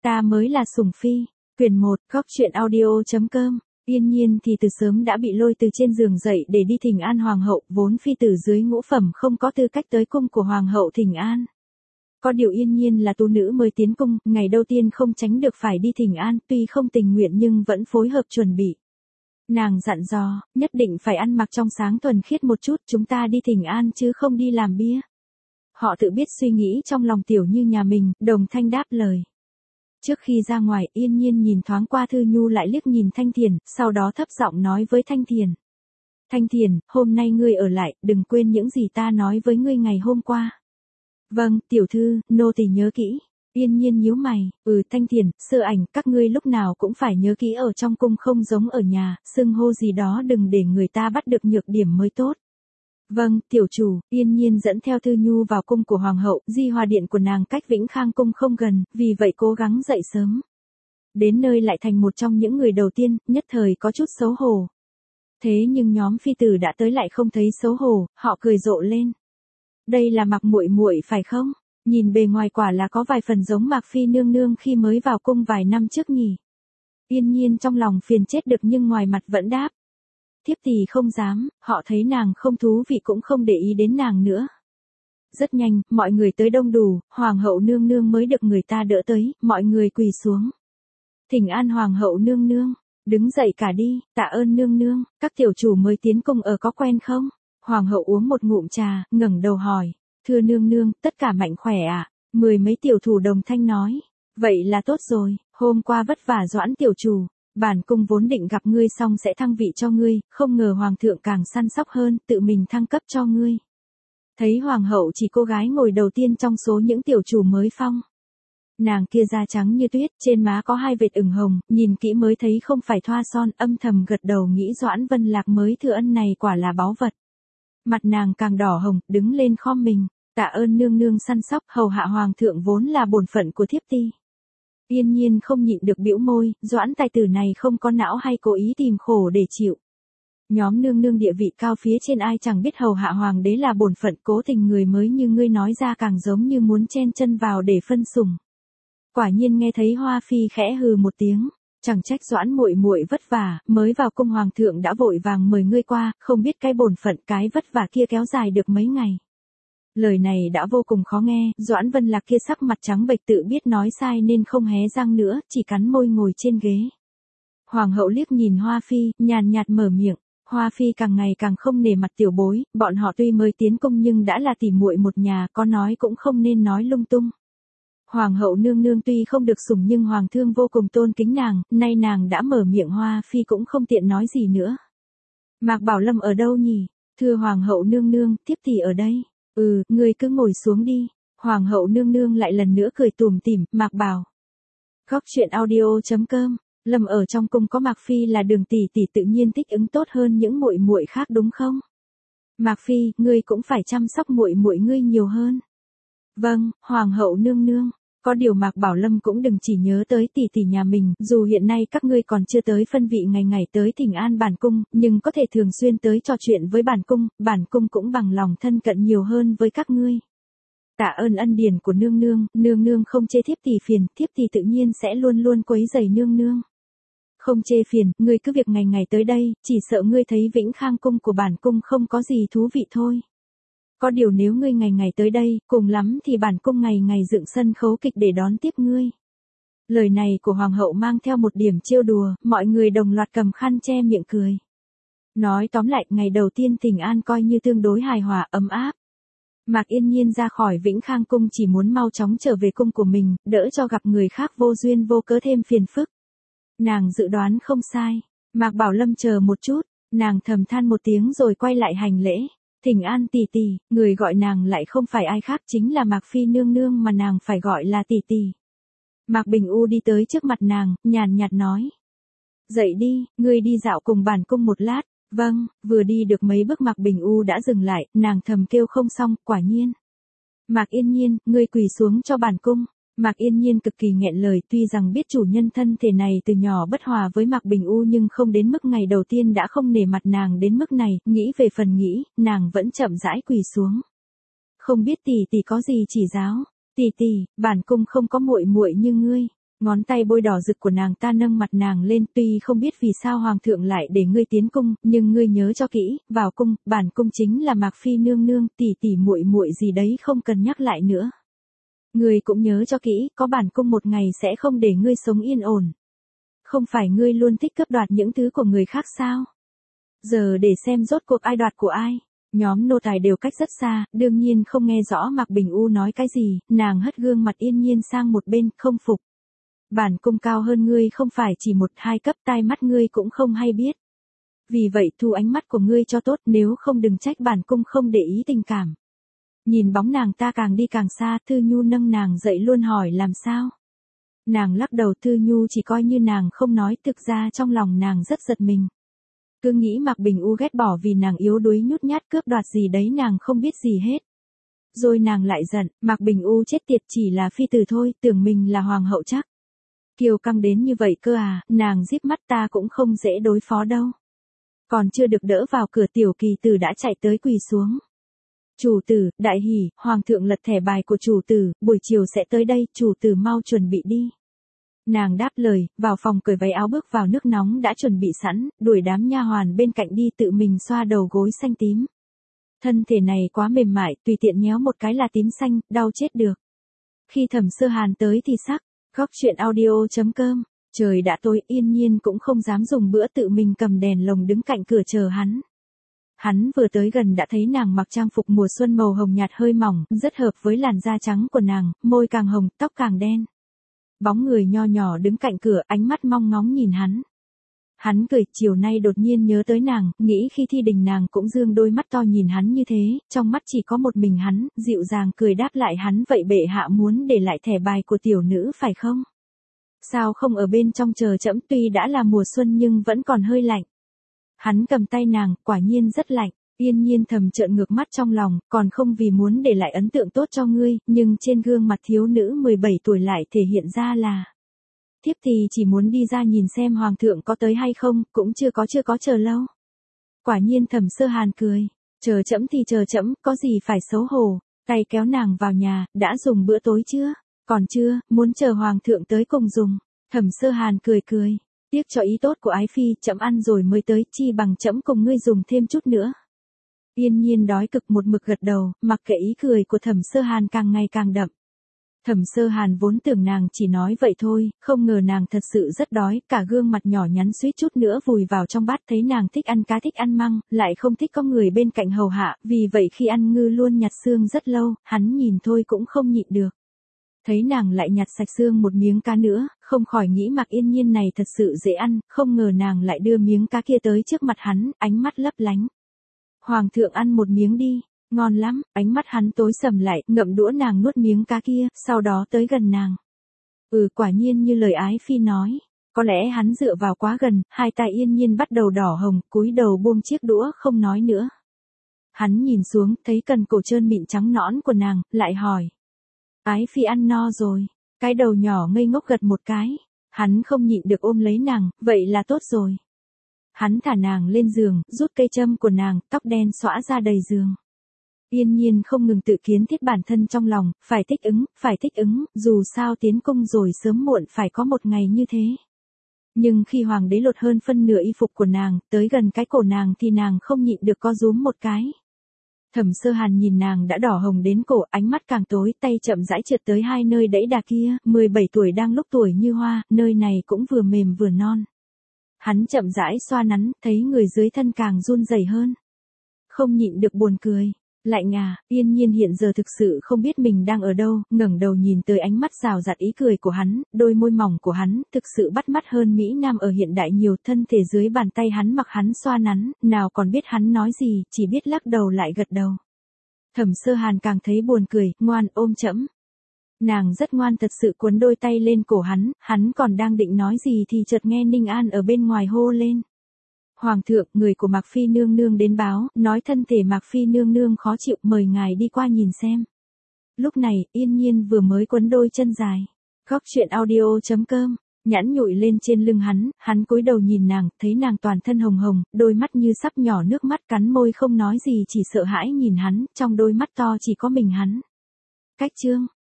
Ta mới là sủng phi. Quyển 1, Góc truyện audio.com. Yên Nhiên thì từ sớm đã bị lôi từ trên giường dậy để đi thỉnh an hoàng hậu, vốn phi tử dưới ngũ phẩm không có tư cách tới cung của hoàng hậu thỉnh an. Có điều Yên Nhiên là tú nữ mới tiến cung, ngày đầu tiên không tránh được phải đi thỉnh an, tuy không tình nguyện nhưng vẫn phối hợp chuẩn bị. Nàng dặn dò, nhất định phải ăn mặc trong sáng thuần khiết một chút, chúng ta đi thỉnh an chứ không đi làm bia. Họ tự biết suy nghĩ trong lòng tiểu như nhà mình, đồng thanh đáp lời. Trước khi ra ngoài, Yên Nhiên nhìn thoáng qua Thư Nhu lại liếc nhìn Thanh Thiền, sau đó thấp giọng nói với Thanh Thiền. Thanh Thiền, hôm nay ngươi ở lại, đừng quên những gì ta nói với ngươi ngày hôm qua. Vâng, tiểu thư, nô tỳ nhớ kỹ. Yên Nhiên nhíu mày, Thanh Thiền, Sơ Ảnh, các ngươi lúc nào cũng phải nhớ kỹ ở trong cung không giống ở nhà, xưng hô gì đó đừng để người ta bắt được nhược điểm mới tốt. Vâng, tiểu chủ. Yên Nhiên dẫn theo Thư Nhu vào cung của hoàng hậu, di hòa điện của nàng cách Vĩnh Khang cung không gần, vì vậy cố gắng dậy sớm. Đến nơi lại thành một trong những người đầu tiên, nhất thời có chút xấu hổ. Thế nhưng nhóm phi tử đã tới lại không thấy xấu hổ, họ cười rộ lên. Đây là Mạc muội muội phải không? Nhìn bề ngoài quả là có vài phần giống Mạc phi nương nương khi mới vào cung vài năm trước nhỉ. Yên Nhiên trong lòng phiền chết được nhưng ngoài mặt vẫn đáp. Thiếp thì không dám, họ thấy nàng không thú vị cũng không để ý đến nàng nữa. Rất nhanh, mọi người tới đông đủ, hoàng hậu nương nương mới được người ta đỡ tới, mọi người quỳ xuống. Thỉnh an hoàng hậu nương nương, đứng dậy cả đi, tạ ơn nương nương, các tiểu chủ mới tiến cung ở có quen không? Hoàng hậu uống một ngụm trà, ngẩng đầu hỏi, thưa nương nương, tất cả mạnh khỏe ạ? Mười mấy tiểu thủ đồng thanh nói, vậy là tốt rồi, hôm qua vất vả Doãn tiểu chủ. Bản cung vốn định gặp ngươi xong sẽ thăng vị cho ngươi, không ngờ hoàng thượng càng săn sóc hơn, tự mình thăng cấp cho ngươi. Thấy hoàng hậu chỉ cô gái ngồi đầu tiên trong số những tiểu chủ mới phong. Nàng kia da trắng như tuyết, trên má có hai vệt ửng hồng, nhìn kỹ mới thấy không phải thoa son, âm thầm gật đầu nghĩ Doãn Vân Lạc mới thừa ân này quả là báu vật. Mặt nàng càng đỏ hồng, đứng lên khom mình, tạ ơn nương nương săn sóc, hầu hạ hoàng thượng vốn là bổn phận của thiếp ti. Yên Nhiên không nhịn được bĩu môi, Doãn tài tử này không có não hay cố ý tìm khổ để chịu. Nhóm nương nương địa vị cao phía trên ai chẳng biết hầu hạ hoàng đế là bổn phận, cố tình người mới như ngươi nói ra càng giống như muốn chen chân vào để phân sủng. Quả nhiên nghe thấy Hoa Phi khẽ hừ một tiếng, chẳng trách Doãn muội muội vất vả, mới vào cung hoàng thượng đã vội vàng mời ngươi qua, không biết cái bổn phận cái vất vả kia kéo dài được mấy ngày. Lời này đã vô cùng khó nghe, Doãn Vân Lạc kia sắc mặt trắng bệch tự biết nói sai nên không hé răng nữa, chỉ cắn môi ngồi trên ghế. Hoàng hậu liếc nhìn Hoa Phi, nhàn nhạt mở miệng, Hoa Phi càng ngày càng không nể mặt tiểu bối, bọn họ tuy mới tiến cung nhưng đã là tỉ muội một nhà, có nói cũng không nên nói lung tung. Hoàng hậu nương nương tuy không được sủng nhưng hoàng thương vô cùng tôn kính nàng, nay nàng đã mở miệng Hoa Phi cũng không tiện nói gì nữa. Mạc Bảo Lâm ở đâu nhỉ? Thưa hoàng hậu nương nương, thiếp thì ở đây. Ngươi cứ ngồi xuống đi. Hoàng hậu nương nương lại lần nữa cười tủm tỉm, Mạc bảo. Góc truyện audio.com. Lâm ở trong cung có Mạc Phi là Đường tỷ tỷ tự nhiên thích ứng tốt hơn những muội muội khác đúng không? Mạc Phi, ngươi cũng phải chăm sóc muội muội ngươi nhiều hơn. Vâng, hoàng hậu nương nương. Có điều Mạc Bảo Lâm cũng đừng chỉ nhớ tới tỷ tỷ nhà mình, dù hiện nay các ngươi còn chưa tới phân vị ngày ngày tới thỉnh an bản cung, nhưng có thể thường xuyên tới trò chuyện với bản cung cũng bằng lòng thân cận nhiều hơn với các ngươi. Tạ ơn ân điển của nương nương không chê thiếp tỷ phiền, thiếp tỷ tự nhiên sẽ luôn luôn quấy rầy nương nương. Không chê phiền, ngươi cứ việc ngày ngày tới đây, chỉ sợ ngươi thấy Vĩnh Khang cung của bản cung không có gì thú vị thôi. Có điều nếu ngươi ngày ngày tới đây, cùng lắm thì bản cung ngày ngày dựng sân khấu kịch để đón tiếp ngươi. Lời này của hoàng hậu mang theo một điểm trêu đùa, mọi người đồng loạt cầm khăn che miệng cười. Nói tóm lại, ngày đầu tiên thỉnh an coi như tương đối hài hòa, ấm áp. Mạc Yên Nhiên ra khỏi Vĩnh Khang cung chỉ muốn mau chóng trở về cung của mình, đỡ cho gặp người khác vô duyên vô cớ thêm phiền phức. Nàng dự đoán không sai. Mạc Bảo Lâm chờ một chút, nàng thầm than một tiếng rồi quay lại hành lễ. Thỉnh an tỷ tỷ, người gọi nàng lại không phải ai khác chính là Mạc Phi nương nương mà nàng phải gọi là tỷ tỷ. Mạc Bình U đi tới trước mặt nàng, nhàn nhạt nói. Dậy đi, ngươi đi dạo cùng bản cung một lát. Vâng, vừa đi được mấy bước Mạc Bình U đã dừng lại, nàng thầm kêu không xong, quả nhiên. Mạc Yên Nhiên, ngươi quỳ xuống cho bản cung. Mạc Yên Nhiên cực kỳ nghẹn lời, tuy rằng biết chủ nhân thân thể này từ nhỏ bất hòa với Mạc Bình U nhưng không đến mức ngày đầu tiên đã không nể mặt nàng đến mức này, nghĩ về phần nghĩ, nàng vẫn chậm rãi quỳ xuống. Không biết tỷ tỷ có gì chỉ giáo, tỷ tỷ, bản cung không có muội muội như ngươi. Ngón tay bôi đỏ rực của nàng ta nâng mặt nàng lên, tuy không biết vì sao hoàng thượng lại để ngươi tiến cung, nhưng ngươi nhớ cho kỹ, vào cung, bản cung chính là Mạc Phi nương nương, tỷ tỷ muội muội gì đấy không cần nhắc lại nữa. Ngươi cũng nhớ cho kỹ, có bản cung một ngày sẽ không để ngươi sống yên ổn. Không phải ngươi luôn thích cướp đoạt những thứ của người khác sao? Giờ để xem rốt cuộc ai đoạt của ai. Nhóm nô tài đều cách rất xa, đương nhiên không nghe rõ Mạc Bình U nói cái gì, nàng hất gương mặt yên nhiên sang một bên, không phục. Bản cung cao hơn ngươi không phải chỉ 1-2 cấp, tai mắt ngươi cũng không hay biết. Vì vậy thu ánh mắt của ngươi cho tốt, nếu không đừng trách bản cung không để ý tình cảm. Nhìn bóng nàng ta càng đi càng xa, Thư Nhu nâng nàng dậy luôn hỏi làm sao. Nàng lắc đầu, Thư Nhu chỉ coi như nàng không nói, thực ra trong lòng nàng rất giật mình. Cứ nghĩ Mạc Bình U ghét bỏ vì nàng yếu đuối nhút nhát cướp đoạt gì đấy nàng không biết gì hết. Rồi nàng lại giận, Mạc Bình U chết tiệt chỉ là phi tử thôi, tưởng mình là hoàng hậu chắc. Kiều căng đến như vậy cơ à, nàng díp mắt ta cũng không dễ đối phó đâu. Còn chưa được đỡ vào cửa tiểu kỳ tử đã chạy tới quỳ xuống. Chủ tử, đại hỉ, hoàng thượng lật thẻ bài của chủ tử, buổi chiều sẽ tới đây, chủ tử mau chuẩn bị đi. Nàng đáp lời, vào phòng cởi váy áo bước vào nước nóng đã chuẩn bị sẵn, đuổi đám nha hoàn bên cạnh đi tự mình xoa đầu gối xanh tím. Thân thể này quá mềm mại, tùy tiện nhéo một cái là tím xanh, đau chết được. Khi Thẩm Sơ Hàn tới thì sắc, góc chuyện audio.com, trời đã tối, Yên Nhiên cũng không dám dùng bữa, tự mình cầm đèn lồng đứng cạnh cửa chờ hắn. Hắn vừa tới gần đã thấy nàng mặc trang phục mùa xuân màu hồng nhạt hơi mỏng, rất hợp với làn da trắng của nàng, môi càng hồng, tóc càng đen. Bóng người nho nhỏ đứng cạnh cửa, ánh mắt mong ngóng nhìn hắn. Hắn cười, chiều nay đột nhiên nhớ tới nàng, nghĩ khi thi đình nàng cũng dương đôi mắt to nhìn hắn như thế, trong mắt chỉ có một mình hắn, dịu dàng cười đáp lại hắn, vậy bệ hạ muốn để lại thẻ bài của tiểu nữ phải không? Sao không ở bên trong chờ trẫm, tuy đã là mùa xuân nhưng vẫn còn hơi lạnh. Hắn cầm tay nàng, quả nhiên rất lạnh. Yên Nhiên thầm trợn ngược mắt trong lòng, còn không vì muốn để lại ấn tượng tốt cho ngươi, nhưng trên gương mặt thiếu nữ 17 tuổi lại thể hiện ra là. Thiếp thì chỉ muốn đi ra nhìn xem hoàng thượng có tới hay không, cũng chưa có chờ lâu. Quả nhiên Thẩm Sơ Hàn cười, chờ trẫm thì chờ trẫm, có gì phải xấu hổ, tay kéo nàng vào nhà, đã dùng bữa tối chưa? Còn chưa, muốn chờ hoàng thượng tới cùng dùng. Thẩm Sơ Hàn cười, tiếc cho ý tốt của ái phi, trẫm ăn rồi mới tới, chi bằng trẫm cùng ngươi dùng thêm chút nữa. Yên Nhiên đói cực một mực gật đầu, mặc kệ ý cười của Thẩm Sơ Hàn càng ngày càng đậm. Thẩm Sơ Hàn vốn tưởng nàng chỉ nói vậy thôi, không ngờ nàng thật sự rất đói, cả gương mặt nhỏ nhắn suýt chút nữa vùi vào trong bát, thấy nàng thích ăn cá thích ăn măng, lại không thích có người bên cạnh hầu hạ, vì vậy khi ăn ngư luôn nhặt xương rất lâu, hắn nhìn thôi cũng không nhịn được. Thấy nàng lại nhặt sạch xương một miếng cá nữa, không khỏi nghĩ Mạc Yên Nhiên này thật sự dễ ăn, không ngờ nàng lại đưa miếng cá kia tới trước mặt hắn, ánh mắt lấp lánh. Hoàng thượng ăn một miếng đi, ngon lắm, ánh mắt hắn tối sầm lại, ngậm đũa nàng nuốt miếng cá kia, sau đó tới gần nàng. Quả nhiên như lời ái phi nói, có lẽ hắn dựa vào quá gần, hai tay Yên Nhiên bắt đầu đỏ hồng, cúi đầu buông chiếc đũa không nói nữa. Hắn nhìn xuống, thấy cần cổ trơn mịn trắng nõn của nàng, lại hỏi. Ái phi ăn no rồi, cái đầu nhỏ ngây ngốc gật một cái, hắn không nhịn được ôm lấy nàng, vậy là tốt rồi. Hắn thả nàng lên giường, rút cây châm của nàng, tóc đen xõa ra đầy giường. Yên Nhiên không ngừng tự kiến thiết bản thân trong lòng, phải thích ứng, dù sao tiến cung rồi sớm muộn phải có một ngày như thế. Nhưng khi hoàng đế lột hơn phân nửa y phục của nàng, tới gần cái cổ nàng thì nàng không nhịn được co rúm một cái. Thẩm Sơ Hàn nhìn nàng đã đỏ hồng đến cổ, ánh mắt càng tối, tay chậm rãi trượt tới hai nơi đẫy đà kia, 17 tuổi đang lúc tuổi như hoa, nơi này cũng vừa mềm vừa non. Hắn chậm rãi xoa nắn, thấy người dưới thân càng run rẩy hơn. Không nhịn được buồn cười. Lạnh à, Yên Nhiên hiện giờ thực sự không biết mình đang ở đâu, ngẩng đầu nhìn tới ánh mắt rào rạt ý cười của hắn, đôi môi mỏng của hắn, thực sự bắt mắt hơn Mỹ Nam ở hiện đại nhiều, thân thể dưới bàn tay hắn mặc hắn xoa nắn, nào còn biết hắn nói gì, chỉ biết lắc đầu lại gật đầu. Thẩm Sơ Hàn càng thấy buồn cười, ngoan ôm trẫm. Nàng rất ngoan thật sự cuốn đôi tay lên cổ hắn còn đang định nói gì thì chợt nghe Ninh An ở bên ngoài hô lên. Hoàng thượng, người của Mạc Phi nương nương đến báo, nói thân thể Mạc Phi nương nương khó chịu, mời ngài đi qua nhìn xem. Lúc này, Yên Nhiên vừa mới quấn đôi chân dài. Góc chuyện audio.com, nhãn nhụi lên trên lưng hắn cúi đầu nhìn nàng, thấy nàng toàn thân hồng hồng, đôi mắt như sắp nhỏ nước mắt, cắn môi không nói gì, chỉ sợ hãi nhìn hắn, trong đôi mắt to chỉ có mình hắn. Cách chương